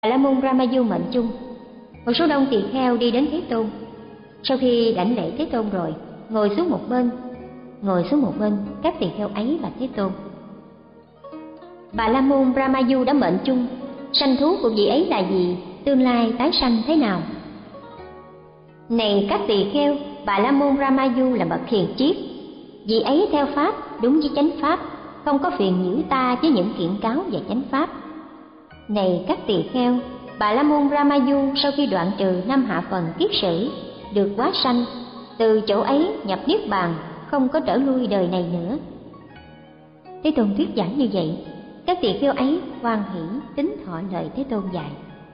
Bà La Môn Ramayu mệnh chung. Một số đông tỳ kheo đi đến Thế Tôn. Sau khi đảnh lễ Thế Tôn rồi, ngồi xuống một bên, các tỳ kheo ấy bạch Thế Tôn: Bà La Môn Ramayu đã mệnh chung, sanh thú của vị ấy là gì, tương lai tái sanh thế nào? Này các tỳ kheo, Bà La Môn Ramayu là bậc hiền triết, vị ấy theo pháp đúng với chánh pháp, không có phiền nhiễu ta với những kiện cáo về chánh pháp. Này các tỳ kheo, Bà La Môn Ramayu sau khi đoạn trừ năm hạ phần kiết sử, được hóa sanh, từ chỗ ấy nhập niết bàn, không có trở lui đời này nữa. Thế Tôn thuyết giảng như vậy, các tỳ kheo ấy hoan hỷ tín thọ lời Thế Tôn dạy.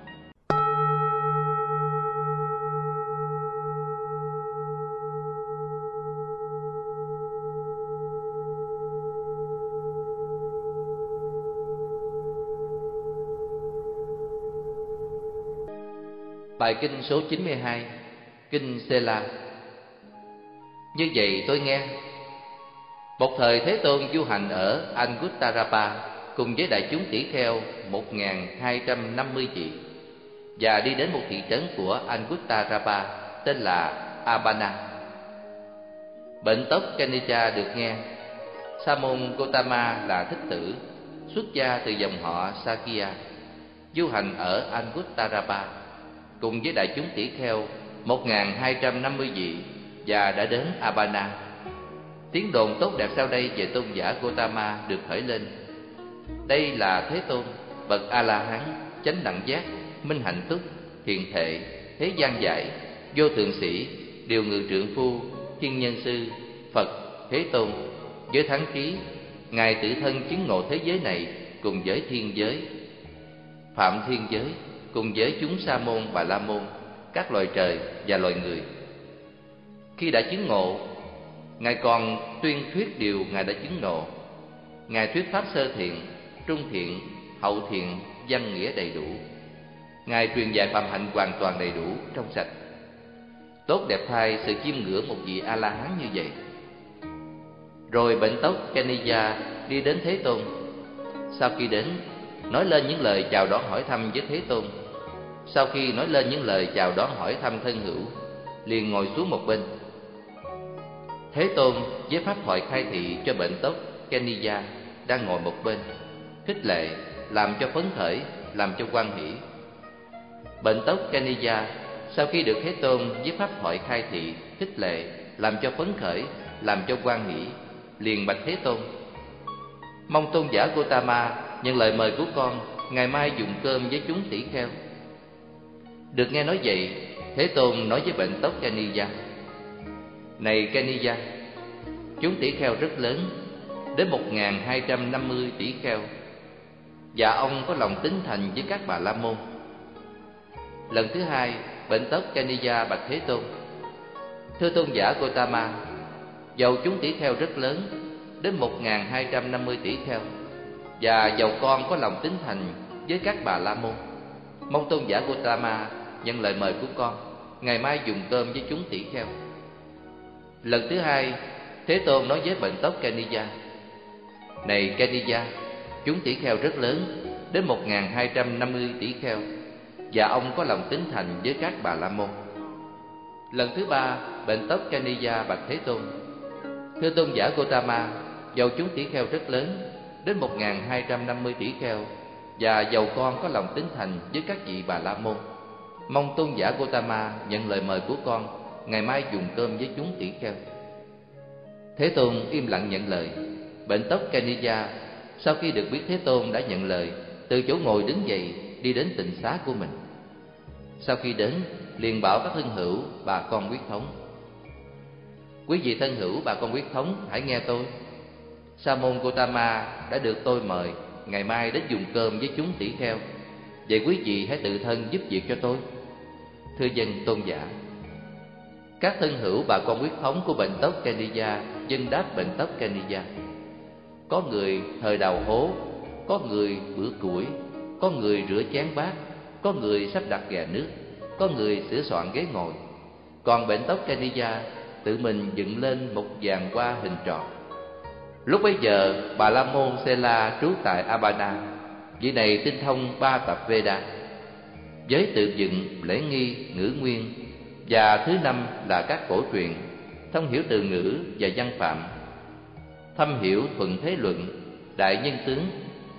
Bài kinh số 92, Kinh Sela. Như vậy tôi nghe, một thời Thế Tôn du hành ở Anguttara cùng với đại chúng tỷ kheo 1250 vị, và đi đến một thị trấn của Anguttara tên là Abana. Bệnh tóc Kanija được nghe. Sa môn Gotama là thích tử, xuất gia từ dòng họ Sakya, du hành ở Anguttara cùng với đại chúng tỷ kheo 1250 vị, và đã đến Abana. Tiếng đồn tốt đẹp sau đây về tôn giả Gotama được khởi lên. Đây là Thế Tôn, bậc A-la-hán, chánh đẳng giác, minh hạnh túc, hiền thệ, thế gian giải, vô thượng sĩ, điều ngự trượng phu, thiên nhân sư, Phật, Thế Tôn. Với thắng khí, Ngài tự thân chứng ngộ thế giới này cùng với thiên giới, phạm thiên giới, cùng với chúng sa môn Bà La Môn, các loài trời và loài người. Khi đã chứng ngộ, Ngài còn tuyên thuyết điều Ngài đã chứng ngộ. Ngài thuyết pháp sơ thiện, trung thiện, hậu thiện, văn nghĩa đầy đủ. Ngài truyền dạy phạm hạnh hoàn toàn đầy đủ, trong sạch. Tốt đẹp thay sự chiêm ngưỡng một vị A-la-hán như vậy. Rồi bệnh tóc Kanija đi đến Thế Tôn. Sau khi đến, nói lên những lời chào đón hỏi thăm với Thế Tôn. Sau khi nói lên những lời chào đón hỏi thăm thân hữu, liền ngồi xuống một bên. Thế Tôn với pháp thoại khai thị cho bệnh tóc Kanija đang ngồi một bên, khích lệ, làm cho phấn khởi, làm cho hoan hỷ. Bệnh tóc Kanija sau khi được Thế Tôn với pháp thoại khai thị, khích lệ, làm cho phấn khởi, làm cho hoan hỷ, liền bạch Thế Tôn: Mong tôn giả Gotama nhận lời mời của con, ngày mai dùng cơm với chúng tỷ kheo. Được nghe nói vậy, Thế Tôn nói với bệnh tóc Kanija: Này Kanija, chúng tỷ kheo rất lớn, đến 1250 tỷ kheo, và ông có lòng tín thành với các Bà La Môn. Lần thứ hai, bệnh tóc Kanija bạch Thế Tôn: Thưa tôn giả Gotama, dầu chúng tỷ kheo rất lớn, đến 1250 tỷ kheo, và dầu con có lòng tín thành với các Bà La Môn, mong tôn giả Gotama nhận lời mời của con, ngày mai dùng cơm với chúng tỷ kheo. Lần thứ hai, Thế Tôn nói với bệnh tóc Kanija: Này Kanija, chúng tỷ kheo rất lớn, đến 1250 tỷ kheo, và ông có lòng tín thành với các Bà La Môn. Lần thứ ba, bệnh tóc Kanija bạch Thế Tôn: Thưa tôn giả Gotama, dầu chúng tỷ kheo rất lớn, đến 1250 tỷ kheo, và dầu con có lòng tín thành với các vị Bà La Môn, mong tôn giả Gotama nhận lời mời của con, ngày mai dùng cơm với chúng tỷ kheo. Thế Tôn im lặng nhận lời. Bệnh tóc Kanija sau khi được biết Thế Tôn đã nhận lời, từ chỗ ngồi đứng dậy, đi đến tịnh xá của mình. Sau khi đến, liền bảo các thân hữu, bà con quyết thống: Quý vị thân hữu, bà con quyết thống, hãy nghe tôi. Sa môn Gotama đã được tôi mời ngày mai đến dùng cơm với chúng tỷ kheo. Vậy quý vị hãy tự thân giúp việc cho tôi. Thưa dân tôn giả. Các thân hữu bà con quyết thống của bệnh tóc Kanija dân đáp bệnh tóc Kanija: Có người thời đào hố, có người bữa củi, có người rửa chén bát, có người sắp đặt gà nước, có người sửa soạn ghế ngồi. Còn bệnh tóc Kanija tự mình dựng lên một giàn hoa hình tròn. Lúc bấy giờ, Bà La Môn Sela trú tại Abana. Vị này tinh thông 3 tập Veda. với tự dựng, lễ nghi, ngữ nguyên. Và thứ năm là các cổ truyện, thông hiểu từ ngữ và văn phạm, thâm hiểu thuận thế luận, đại nhân tướng.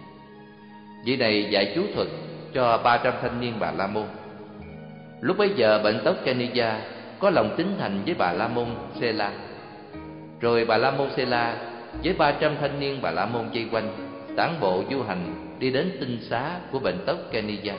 Vị này dạy chú thuật cho 300 thanh niên Bà La Môn. Lúc bấy giờ bệnh tóc Keniya có lòng tín thành với Bà La Môn Sela. Rồi Bà La Môn Sela với 300 thanh niên Bà La Môn vây quanh, tản bộ du hành đi đến tinh xá của bệnh tóc Keniya.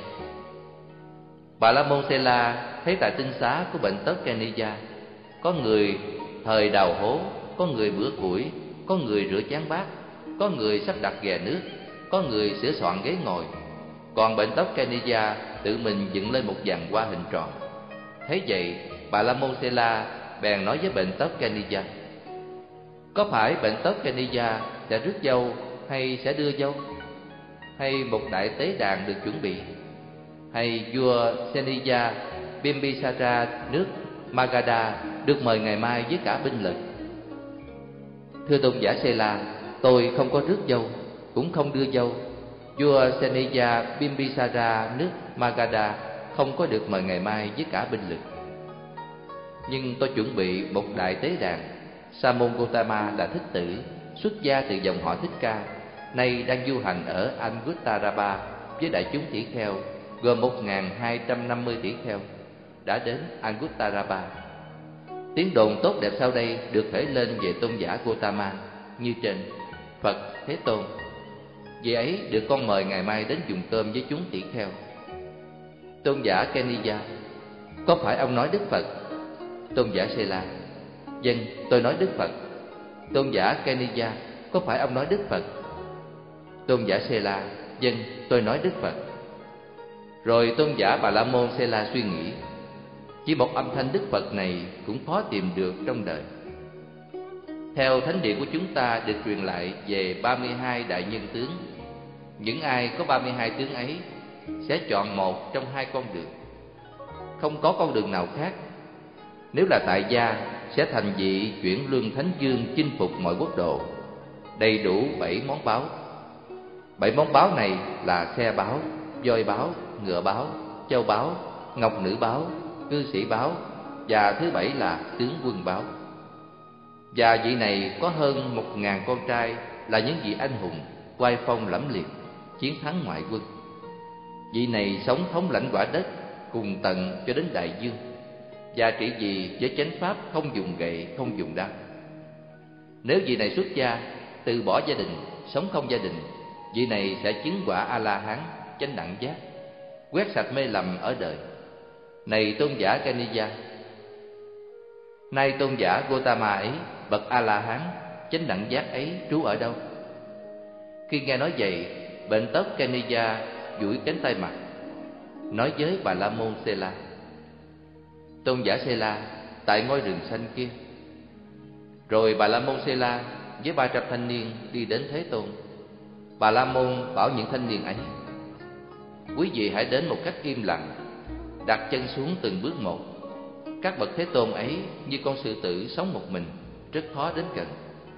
Bà La Môn Sela thấy tại tinh xá của bệnh tóc Keniya có người thời đào hố, có người bữa củi, có người rửa chén bát, có người sắp đặt ghè nước, có người sửa soạn ghế ngồi. Còn bệnh tóc Keniya tự mình dựng lên một giàn hoa hình tròn. Thấy vậy, Bà La Môn Sela bèn nói với bệnh tóc Keniya: có phải bệnh tóc Keniya sẽ rước dâu hay sẽ đưa dâu? Hay một đại tế đàn được chuẩn bị? Hay vua Seniya Bimbisara nước Magadha được mời ngày mai với cả binh lực? Thưa tôn giả Sela, tôi không có rước dâu, cũng không đưa dâu. Vua Seniya Bimbisara nước Magadha không có được mời ngày mai với cả binh lực. Nhưng tôi chuẩn bị một đại tế đàn. Sa môn Gotama là thích tử, xuất gia từ dòng họ Thích Ca, nay đang du hành ở Anguttara với đại chúng tỷ kheo gồm 1250 tỷ kheo, đã đến Anguttara. Tiếng đồn tốt đẹp sau đây được khởi lên về tôn giả Gotama như trên: Phật Thế Tôn, vì ấy được con mời ngày mai đến dùng cơm với chúng tỷ kheo. Tôn giả Keniya: có phải ông nói Đức Phật? Tôn giả Sela: vâng, tôi nói Đức Phật. Tôn giả Keniya: có phải ông nói Đức Phật? Tôn giả Sela: vâng, tôi nói Đức Phật. Rồi tôn giả Bà La Môn Sela suy nghĩ: chỉ một âm thanh Đức Phật này cũng khó tìm được trong đời. Theo thánh địa của chúng ta được truyền lại về 32 đại nhân tướng. Những ai có 32 tướng ấy sẽ chọn một trong hai con đường, không có con đường nào khác. Nếu là tại gia sẽ thành vị chuyển lương thánh dương, chinh phục mọi quốc độ, đầy đủ 7 món báu. 7 món báu này là xe báu, voi báu, ngựa báu, châu báu, ngọc nữ báu, cư sĩ báu, và thứ 7 là tướng quân báu. Và vị này có hơn 1000 con trai là những vị anh hùng, oai phong lẫm liệt, chiến thắng ngoại quân. Vị này sống thống lãnh quả đất cùng tận cho đến đại dương, và trị vì với chánh pháp không dùng gậy, không dùng đao. Nếu vị này xuất gia, từ bỏ gia đình, sống không gia đình, vị này sẽ chứng quả A-la-hán, chánh đẳng giác, quét sạch mê lầm ở đời. Này tôn giả Keniya, nay tôn giả Gotama ấy, bậc A-la-hán, chánh đẳng giác ấy trú ở đâu? Khi nghe nói vậy, bệnh tóc Keniya duỗi cánh tay mặt, nói với Bà La Môn Sela: tôn giả Sela, tại ngôi rừng xanh kia. Rồi Bà La Môn Sela với 300 thanh niên đi đến Thế Tôn. Bà La Môn bảo những thanh niên ấy: quý vị hãy đến một cách im lặng, đặt chân xuống từng bước một. Các bậc Thế Tôn ấy như con sư tử sống một mình, rất khó đến gần.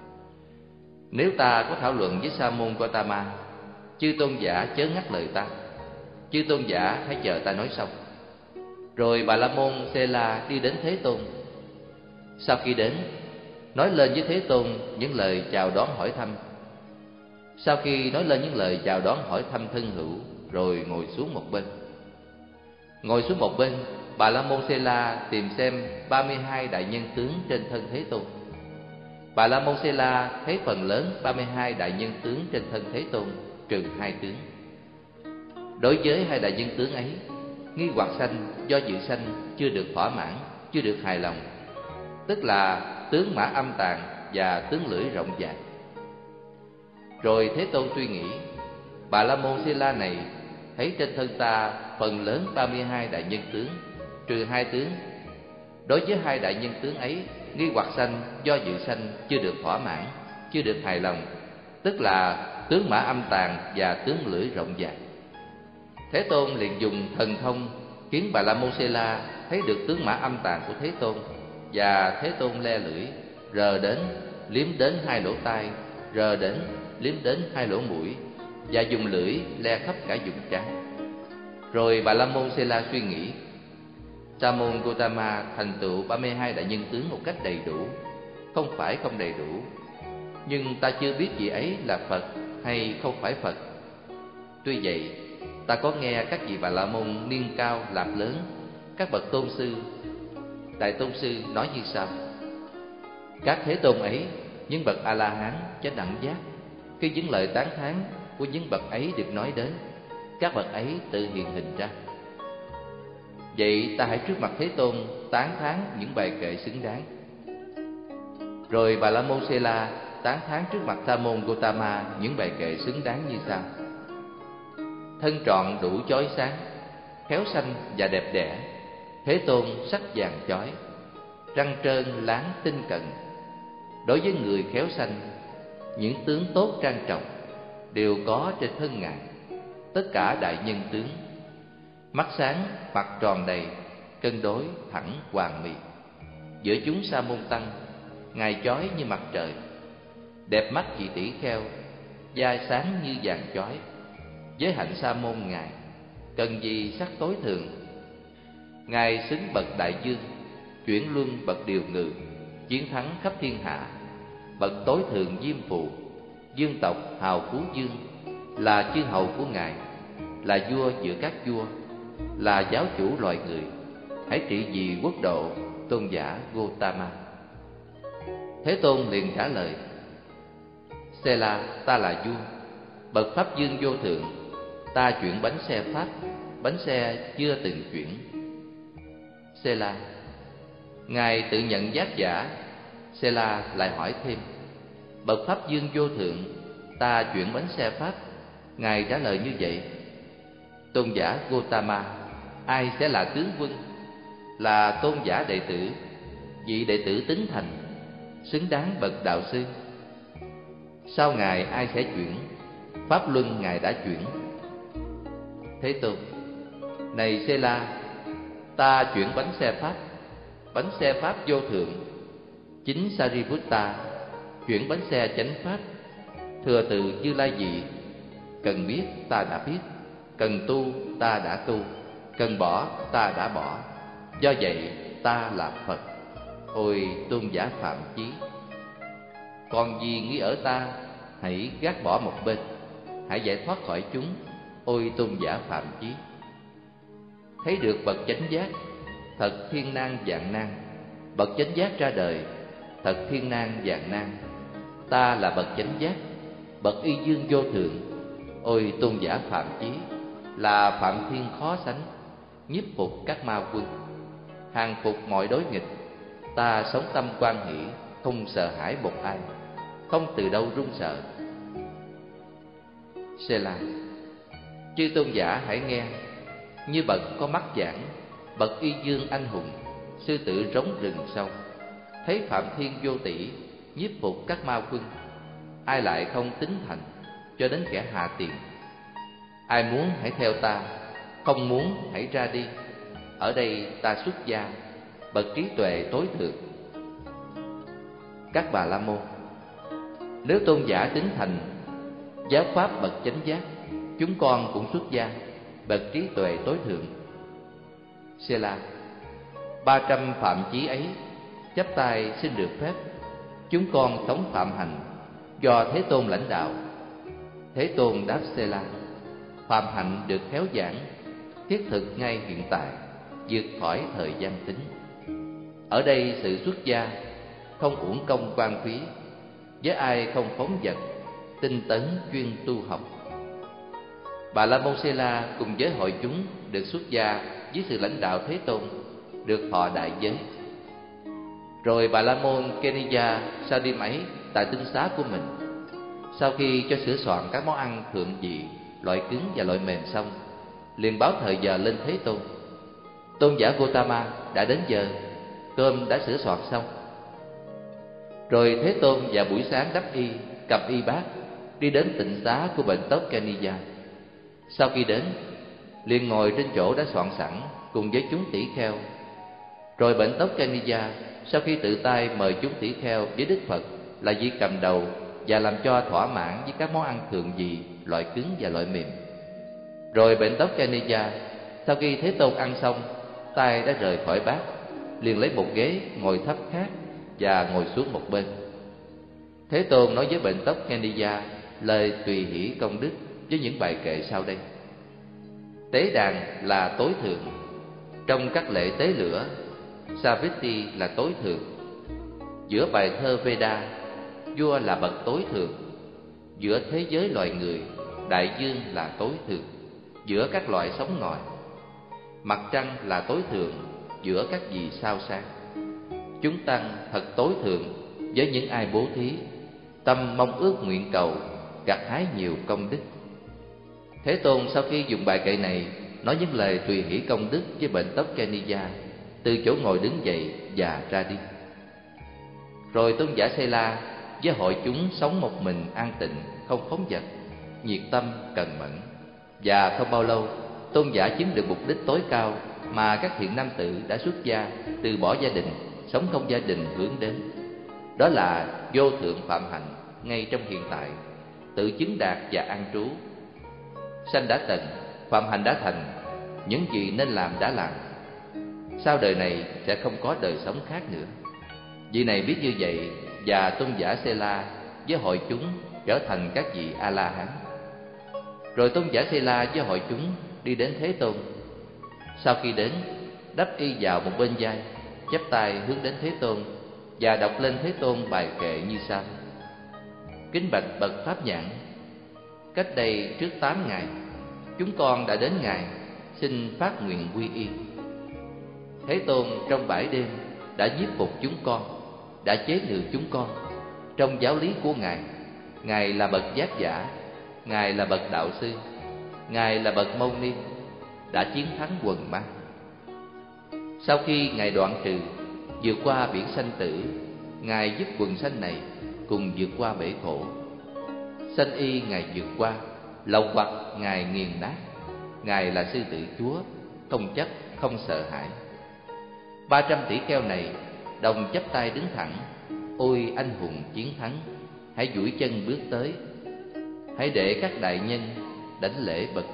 Nếu ta có thảo luận với Sa môn Gotama, chư tôn giả chớ ngắt lời ta. Chư tôn giả hãy chờ ta nói xong. Rồi Bà La Môn Sela đi đến Thế Tôn. Sau khi đến, nói lên với Thế Tôn những lời chào đón hỏi thăm. Sau khi nói lên những lời chào đón hỏi thăm thân hữu, rồi ngồi xuống một bên. Ngồi xuống một bên, Bà La Môn Sela tìm xem 32 đại nhân tướng trên thân Thế Tôn. Bà La Môn Sela thấy phần lớn 32 đại nhân tướng trên thân Thế Tôn, trừ 2 tướng. Đối với 2 đại nhân tướng ấy, nghi hoặc sanh, do dự sanh chưa được thỏa mãn, chưa được hài lòng, tức là tướng mã âm tàn và tướng lưỡi rộng dài. Rồi Thế Tôn suy nghĩ: Bà La Môn Sela này thấy trên thân ta phần lớn 32 đại nhân tướng, trừ 2 tướng. Đối với 2 đại nhân tướng ấy, nghi hoặc sanh, do dự sanh chưa được thỏa mãn, chưa được hài lòng, tức là tướng mã âm tàn và tướng lưỡi rộng dài. Thế Tôn liền dùng thần thông khiến Bà La Môn Sela thấy được tướng mã âm tàn của Thế Tôn, và Thế Tôn le lưỡi, rờ đến, liếm đến 2 lỗ tai, rờ đến, liếm đến 2 lỗ mũi, và dùng lưỡi le khắp cả vùng trán. Rồi Bà La Môn Xê La suy nghĩ, Sa môn Gotama thành tựu 32 đại nhân tướng một cách đầy đủ, không phải không đầy đủ, nhưng ta chưa biết vị ấy là Phật hay không phải Phật. Tuy vậy, ta có nghe các vị Bà La Môn niên cao lạp lớn, các bậc tôn sư, đại tôn sư nói như sau: các thế tôn ấy, những bậc A La Hán chánh đẳng giác, khi những lời tán thán của những bậc ấy được nói đến, các bậc ấy tự hiện hình ra. Vậy ta hãy trước mặt Thế Tôn tán thán những bài kệ xứng đáng. Rồi Bà La Môn Xê La tán thán trước mặt Sa môn Gotama những bài kệ xứng đáng như sau: thân trọn đủ chói sáng, khéo xanh và đẹp đẽ, Thế Tôn sắc vàng chói, răng trơn láng tinh cận. Đối với người khéo xanh, những tướng tốt trang trọng đều có trên thân Ngài, tất cả đại nhân tướng. Mắt sáng, mặt tròn đầy, cân đối thẳng hoàn mỹ. Giữa chúng sa môn tăng, Ngài chói như mặt trời. Đẹp mắt vị tỷ kheo, da sáng như vàng chói. Với hạnh sa môn Ngài, cần gì sắc tối thượng. Ngài xứng bậc đại dương, chuyển luân bậc điều ngự, chiến thắng khắp thiên hạ. Bậc tối thượng diêm phù, dương tộc hào phú dương, là chư hầu của Ngài, là vua giữa các vua, là giáo chủ loài người. Hãy trị vì quốc độ, tôn giả Gotama. Thế Tôn liền trả lời: Xê La, ta là vua, bậc pháp dương vô thượng. Ta chuyển bánh xe pháp, bánh xe chưa từng chuyển. Xê La, Ngài tự nhận giác giả. Xê La lại hỏi thêm: bậc pháp dương vô thượng, ta chuyển bánh xe pháp. Ngài trả lời như vậy: tôn giả Gotama, ai sẽ là tướng quân, là tôn giả đệ tử, vị đệ tử tín thành, xứng đáng bậc đạo sư. Sau Ngài ai sẽ chuyển? Pháp luân Ngài đã chuyển. Thế Tôn: này Xê La, ta chuyển bánh xe pháp vô thượng. Chính Sariputta chuyển bánh xe chánh pháp. Thừa từ Như Lai vị, cần biết ta đã biết, cần tu ta đã tu, cần bỏ ta đã bỏ. Do vậy ta là Phật. Ôi tôn giả Phạm Chí, còn gì nghĩ ở ta, hãy gác bỏ một bên, hãy giải thoát khỏi chúng. Ôi tôn giả Phạm Chí, thấy được bậc chánh giác, thật thiên nan vạn nan. Bậc chánh giác ra đời, thật thiên nan vạn nan. Ta là bậc chánh giác, bậc y dương vô thượng. Ôi tôn giả Phạm Chí, là Phạm Thiên khó sánh, nhiếp phục các ma quân, hàng phục mọi đối nghịch. Ta sống tâm quan hỷ, không sợ hãi một ai, không từ đâu run sợ. Xê La, chư tôn giả hãy nghe, như bậc có mắt giảng, bậc y dương anh hùng, sư tử rống rừng sâu, thấy Phạm Thiên vô tỷ, nhiếp phục các ma quân. Ai lại không tín thành, cho đến kẻ hạ tiền. Ai muốn hãy theo ta, không muốn hãy ra đi. Ở đây ta xuất gia, bậc trí tuệ tối thượng. Các Bà La Môn, nếu tôn giả tín thành, giáo pháp bậc chánh giác, chúng con cũng xuất gia, bậc trí tuệ tối thượng. Xê La, 300 phạm chí ấy, chắp tay xin được phép, chúng con sống phạm hành, do Thế Tôn lãnh đạo. Thế Tôn đáp Xê La: phạm hạnh được khéo giảng, thiết thực ngay hiện tại, vượt khỏi thời gian tính. Ở đây sự xuất gia không uổng công quan phí, với ai không phóng dật, tinh tấn chuyên tu học. Bà La Môn Xê La cùng với hội chúng được xuất gia dưới sự lãnh đạo Thế Tôn, được thọ đại giới. Rồi Bà La Môn Keniya sau đêm ấy tại tinh xá của mình, sau khi cho sửa soạn các món ăn thượng vị, loại cứng và loại mềm xong, liền báo thời giờ lên Thế Tôn: tôn giả Gotama, đã đến giờ, cơm đã sửa soạn xong. Rồi Thế Tôn vào buổi sáng đắp y, cầm y bát, đi đến tịnh xá của bệnh tóc Keniya. Sau khi đến, liền ngồi trên chỗ đã soạn sẵn cùng với chúng tỷ kheo. Rồi bệnh tóc Keniya sau khi tự tay mời chúng tỷ kheo với Đức Phật là vị cầm đầu, và làm cho thỏa mãn với các món ăn thượng vị, loại cứng và loại mềm. Rồi bệnh tóc Keniya Sau khi Thế Tôn ăn xong, tay đã rời khỏi bát, liền lấy một ghế ngồi thấp khác và ngồi xuống một bên. Thế Tôn nói với bệnh tóc Keniya lời tùy hỷ công đức với những bài kệ sau đây. Tế đàn là tối thượng. Trong các lễ tế lửa, Saviti là tối thượng. Giữa bài thơ Veda, vua là bậc tối thượng. Giữa thế giới loài người, đại dương là tối thượng. Giữa các loại sống ngòi, mặt trăng là tối thượng. Giữa các vì sao sáng, chúng tăng thật tối thượng với những ai bố thí, tâm mong ước nguyện cầu, gặt hái nhiều công đức. Thế Tôn sau khi dùng bài kệ này nói những lời tùy hỷ công đức với bệnh tóc Keniya, từ chỗ ngồi đứng dậy và ra đi. Rồi tôn giả Sela với hội chúng sống một mình an tịnh, không phóng dật, nhiệt tâm, cần mẫn. Và không bao lâu, tôn giả chiếm được mục đích tối cao mà các thiện nam tử đã xuất gia, từ bỏ gia đình, sống không gia đình hướng đến. Đó là vô thượng phạm hạnh ngay trong hiện tại, tự chứng đạt và an trú. Sanh đã tận, phạm hạnh đã thành, những gì nên làm đã làm. Sau đời này sẽ không có đời sống khác nữa. Vị này biết như vậy, và tôn giả Sela với hội chúng trở thành các vị A-la-hán. Rồi tôn giả Sela với hội chúng đi đến Thế Tôn. Sau khi đến, đắp y vào một bên vai, chắp tay hướng đến Thế Tôn và đọc lên Thế Tôn bài kệ như sau. Kính bạch bậc Pháp Nhãn, cách đây trước 8 ngày, chúng con đã đến Ngài xin phát nguyện quy y. Thế Tôn trong bãi đêm đã nhiếp phục chúng con, đã chế ngự chúng con. Trong giáo lý của Ngài, Ngài là bậc giác giả, Ngài là bậc đạo sư, Ngài là bậc mâu ni, đã chiến thắng quần ma. Sau khi Ngài đoạn trừ, vượt qua biển sanh tử, Ngài giúp quần sanh này cùng vượt qua bể khổ. Sanh y Ngài vượt qua, lậu hoặc Ngài nghiền nát. Ngài là sư tử Chúa, không chấp, không sợ hãi. 300 tỷ kheo này đồng chắp tay đứng thẳng. Ôi anh hùng chiến thắng, hãy duỗi chân bước tới. Hãy để các đại nhân đảnh lễ bậc